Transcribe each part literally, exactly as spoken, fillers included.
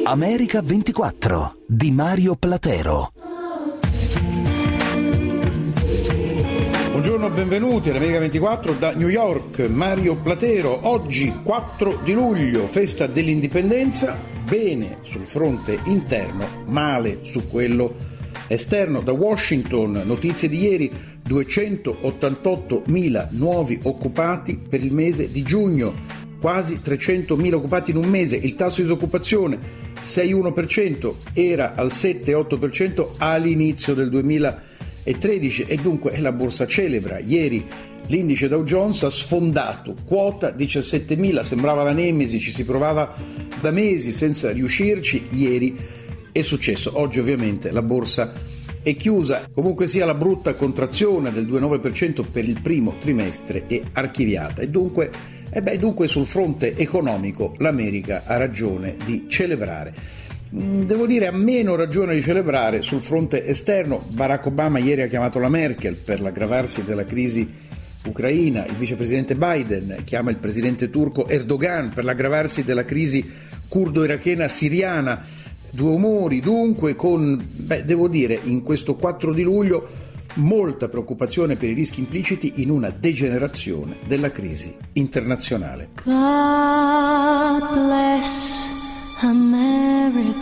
America ventiquattro di Mario Platero. Buongiorno, benvenuti all'America ventiquattro da New York, Mario Platero. Oggi quattro di luglio, festa dell'indipendenza, bene sul fronte interno, male su quello esterno. Da Washington, notizie di ieri, duecentottantottomila nuovi occupati per il mese di giugno, quasi trecentomila occupati in un mese, il tasso di disoccupazione sei virgola uno per cento, era al sette virgola otto per cento all'inizio del duemilatredici e dunque la borsa celebra. Ieri l'indice Dow Jones ha sfondato quota diciassettemila, sembrava la nemesi, ci si provava da mesi senza riuscirci, ieri è successo. Oggi ovviamente la borsa è chiusa, comunque sia la brutta contrazione del due virgola nove per cento per il primo trimestre è archiviata e dunque, e beh, dunque sul fronte economico l'America ha ragione di celebrare. Devo dire, ha meno ragione di celebrare sul fronte esterno. Barack Obama ieri ha chiamato la Merkel per l'aggravarsi della crisi ucraina, il vicepresidente Biden chiama il presidente turco Erdogan per l'aggravarsi della crisi curdo-irachena siriana. Due umori dunque con, beh, devo dire, in questo quattro di luglio molta preoccupazione per i rischi impliciti in una degenerazione della crisi internazionale. God bless America.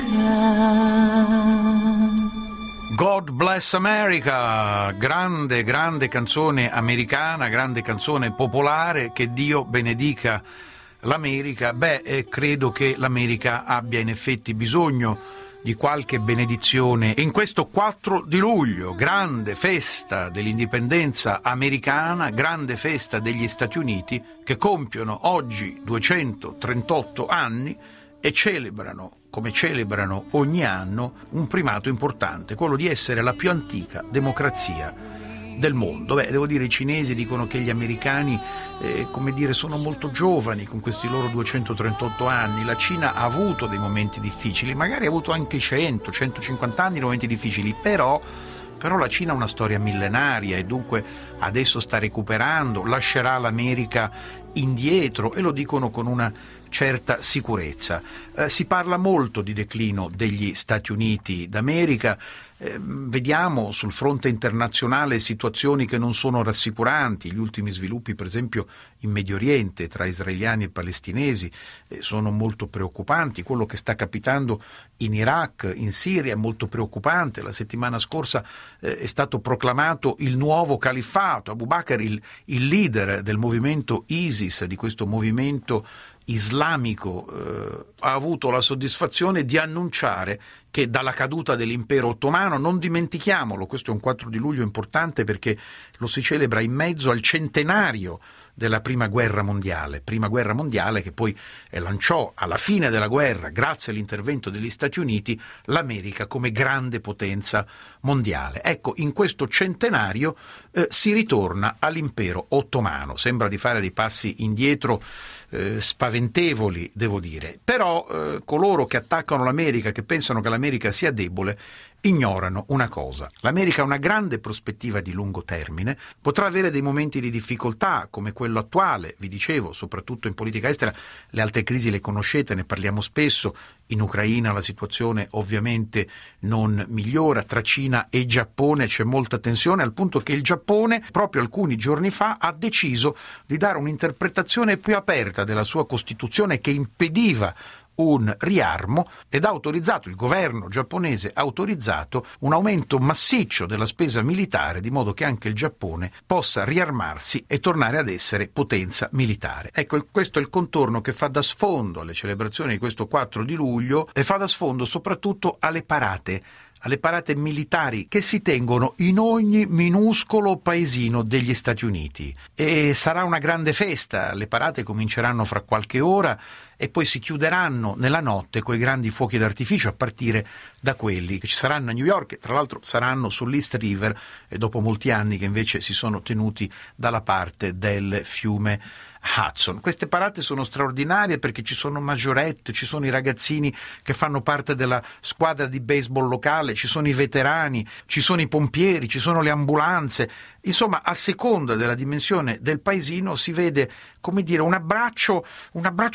God Bless America, grande, grande canzone americana, grande canzone popolare, che Dio benedica l'America. Beh, eh, credo che l'America abbia in effetti bisogno di qualche benedizione in questo quattro di luglio, grande festa dell'indipendenza americana, grande festa degli Stati Uniti, che compiono oggi duecentotrentotto anni e celebrano, come celebrano ogni anno, un primato importante, quello di essere la più antica democrazia del mondo. Beh, devo dire, i cinesi dicono che gli americani, eh, come dire, sono molto giovani con questi loro duecentotrentotto anni. La Cina ha avuto dei momenti difficili, magari ha avuto anche cento centocinquanta anni di momenti difficili, però Però la Cina ha una storia millenaria e dunque adesso sta recuperando, lascerà l'America indietro, e lo dicono con una certa sicurezza. Eh, si parla molto di declino degli Stati Uniti d'America, eh, vediamo sul fronte internazionale situazioni che non sono rassicuranti. Gli ultimi sviluppi, per esempio in Medio Oriente tra israeliani e palestinesi, eh, sono molto preoccupanti. Quello che sta capitando in Iraq, in Siria è molto preoccupante. La settimana scorsa eh, è stato proclamato il nuovo califfato. Abu Bakr, il, il leader del movimento ISIS, di questo movimento islamico, eh, ha avuto la soddisfazione di annunciare che dalla caduta dell'impero ottomano, non dimentichiamolo, questo è un quattro di luglio importante perché lo si celebra in mezzo al centenario della prima guerra mondiale, prima guerra mondiale che poi lanciò alla fine della guerra, grazie all'intervento degli Stati Uniti, l'America come grande potenza mondiale. Ecco, in questo centenario eh, si ritorna all'impero ottomano. Sembra di fare dei passi indietro eh, spaventevoli, devo dire, però eh, coloro che attaccano l'America, che pensano che l'America sia debole, ignorano una cosa: l'America ha una grande prospettiva di lungo termine, potrà avere dei momenti di difficoltà come quello attuale, vi dicevo, soprattutto in politica estera. Le altre crisi le conoscete, ne parliamo spesso. In Ucraina la situazione ovviamente non migliora, tra Cina e Giappone c'è molta tensione, al punto che il Giappone proprio alcuni giorni fa ha deciso di dare un'interpretazione più aperta della sua Costituzione che impediva un riarmo, ed ha autorizzato, il governo giapponese ha autorizzato un aumento massiccio della spesa militare, di modo che anche il Giappone possa riarmarsi e tornare ad essere potenza militare. Ecco, questo è il contorno che fa da sfondo alle celebrazioni di questo quattro di luglio e fa da sfondo soprattutto alle parate alle parate militari che si tengono in ogni minuscolo paesino degli Stati Uniti. E sarà una grande festa. Le parate cominceranno fra qualche ora e poi si chiuderanno nella notte coi grandi fuochi d'artificio, a partire da quelli che ci saranno a New York, e tra l'altro saranno sull'East River, e dopo molti anni che invece si sono tenuti dalla parte del fiume Hudson. Queste parate sono straordinarie perché ci sono maggiorette, ci sono i ragazzini che fanno parte della squadra di baseball locale, ci sono i veterani, ci sono i pompieri, ci sono le ambulanze. Insomma, a seconda della dimensione del paesino si vede, come dire, un abbraccio, un abbraccio comunitario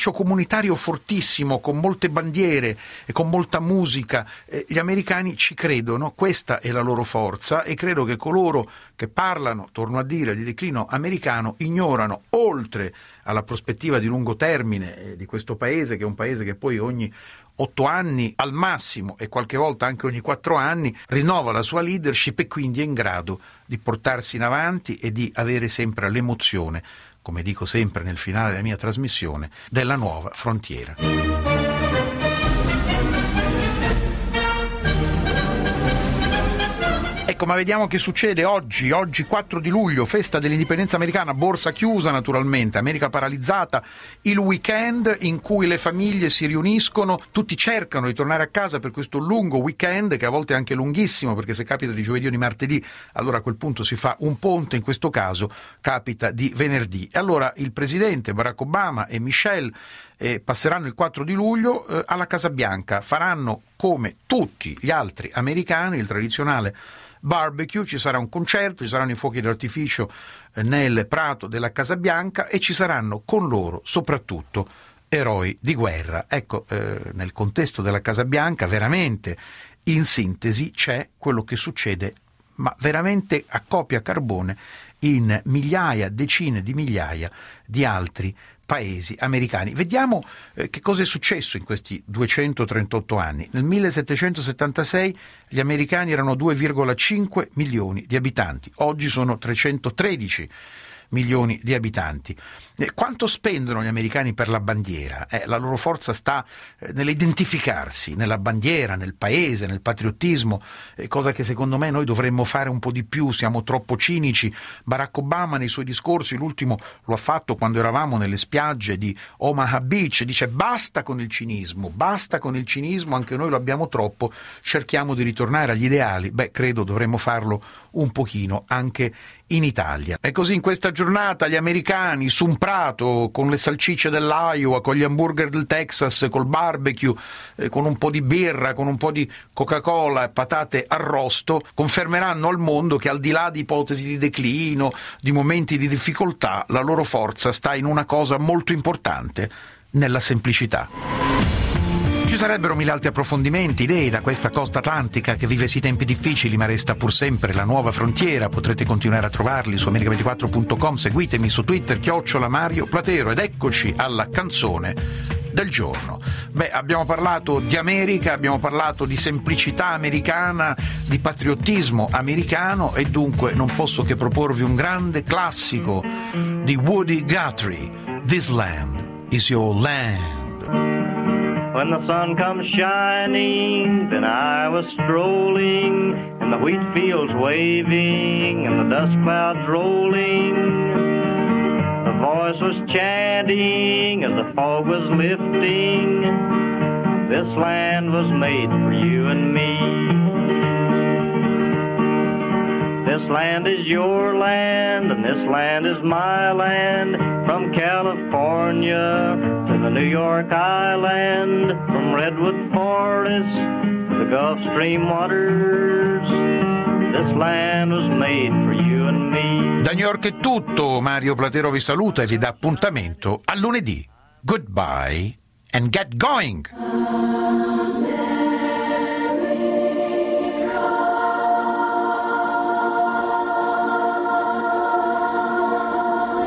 destinatario fortissimo, con molte bandiere e con molta musica. Eh, gli americani ci credono, questa è la loro forza, e credo che coloro che parlano, torno a dire, di declino americano ignorano, oltre alla prospettiva di lungo termine eh, di questo paese, che è un paese che poi ogni otto anni al massimo e qualche volta anche ogni quattro anni rinnova la sua leadership e quindi è in grado di portarsi in avanti e di avere sempre l'emozione, come dico sempre nel finale della mia trasmissione, della nuova frontiera. Ecco, ma vediamo che succede oggi, oggi quattro di luglio, festa dell'indipendenza americana, borsa chiusa naturalmente, America paralizzata, il weekend in cui le famiglie si riuniscono, tutti cercano di tornare a casa per questo lungo weekend, che a volte è anche lunghissimo, perché se capita di giovedì o di martedì, allora a quel punto si fa un ponte, in questo caso capita di venerdì. E allora il presidente Barack Obama e Michelle eh, passeranno il quattro di luglio eh, alla Casa Bianca, faranno come tutti gli altri americani il tradizionale barbecue, ci sarà un concerto, ci saranno i fuochi d'artificio nel prato della Casa Bianca e ci saranno con loro soprattutto eroi di guerra. Ecco, eh, nel contesto della Casa Bianca veramente, in sintesi, c'è quello che succede, ma veramente a copia carbone, in migliaia, decine di migliaia di altri paesi americani. Vediamo eh, che cosa è successo in questi duecentotrentotto anni. Nel millesettecentosettantasei gli americani erano due virgola cinque milioni di abitanti, oggi sono trecentotredici milioni di abitanti. Eh, quanto spendono gli americani per la bandiera? Eh, la loro forza sta eh, nell'identificarsi, nella bandiera, nel paese, nel patriottismo, eh, cosa che secondo me noi dovremmo fare un po' di più, siamo troppo cinici. Barack Obama nei suoi discorsi, l'ultimo lo ha fatto quando eravamo nelle spiagge di Omaha Beach, dice basta con il cinismo, basta con il cinismo, anche noi lo abbiamo troppo, cerchiamo di ritornare agli ideali. Beh, credo dovremmo farlo un pochino anche in Italia. E così in questa giornata gli americani su un prato, con le salsicce dell'Iowa, con gli hamburger del Texas, col barbecue, eh, con un po' di birra, con un po' di Coca-Cola e patate arrosto, confermeranno al mondo che al di là di ipotesi di declino, di momenti di difficoltà, la loro forza sta in una cosa molto importante, nella semplicità. Ci sarebbero mille altri approfondimenti, idee da questa costa atlantica che vive sì tempi difficili ma resta pur sempre la nuova frontiera. Potrete continuare a trovarli su america ventiquattro punto com, seguitemi su Twitter, chiocciola Mario Platero, ed eccoci alla canzone del giorno. Beh, abbiamo parlato di America, abbiamo parlato di semplicità americana, di patriottismo americano, e dunque non posso che proporvi un grande classico di Woody Guthrie, This Land is Your Land. When the sun comes shining, then I was strolling, and the wheat fields waving, and the dust clouds rolling. The voice was chanting as the fog was lifting, this land was made for you and me. This land is your land, and this land is my land, from California to the New York Island, from Redwood Forest to the Gulf Stream waters. This land was made for you and me. Da New York è tutto, Mario Platero vi saluta e vi dà appuntamento a lunedì. Goodbye and get going!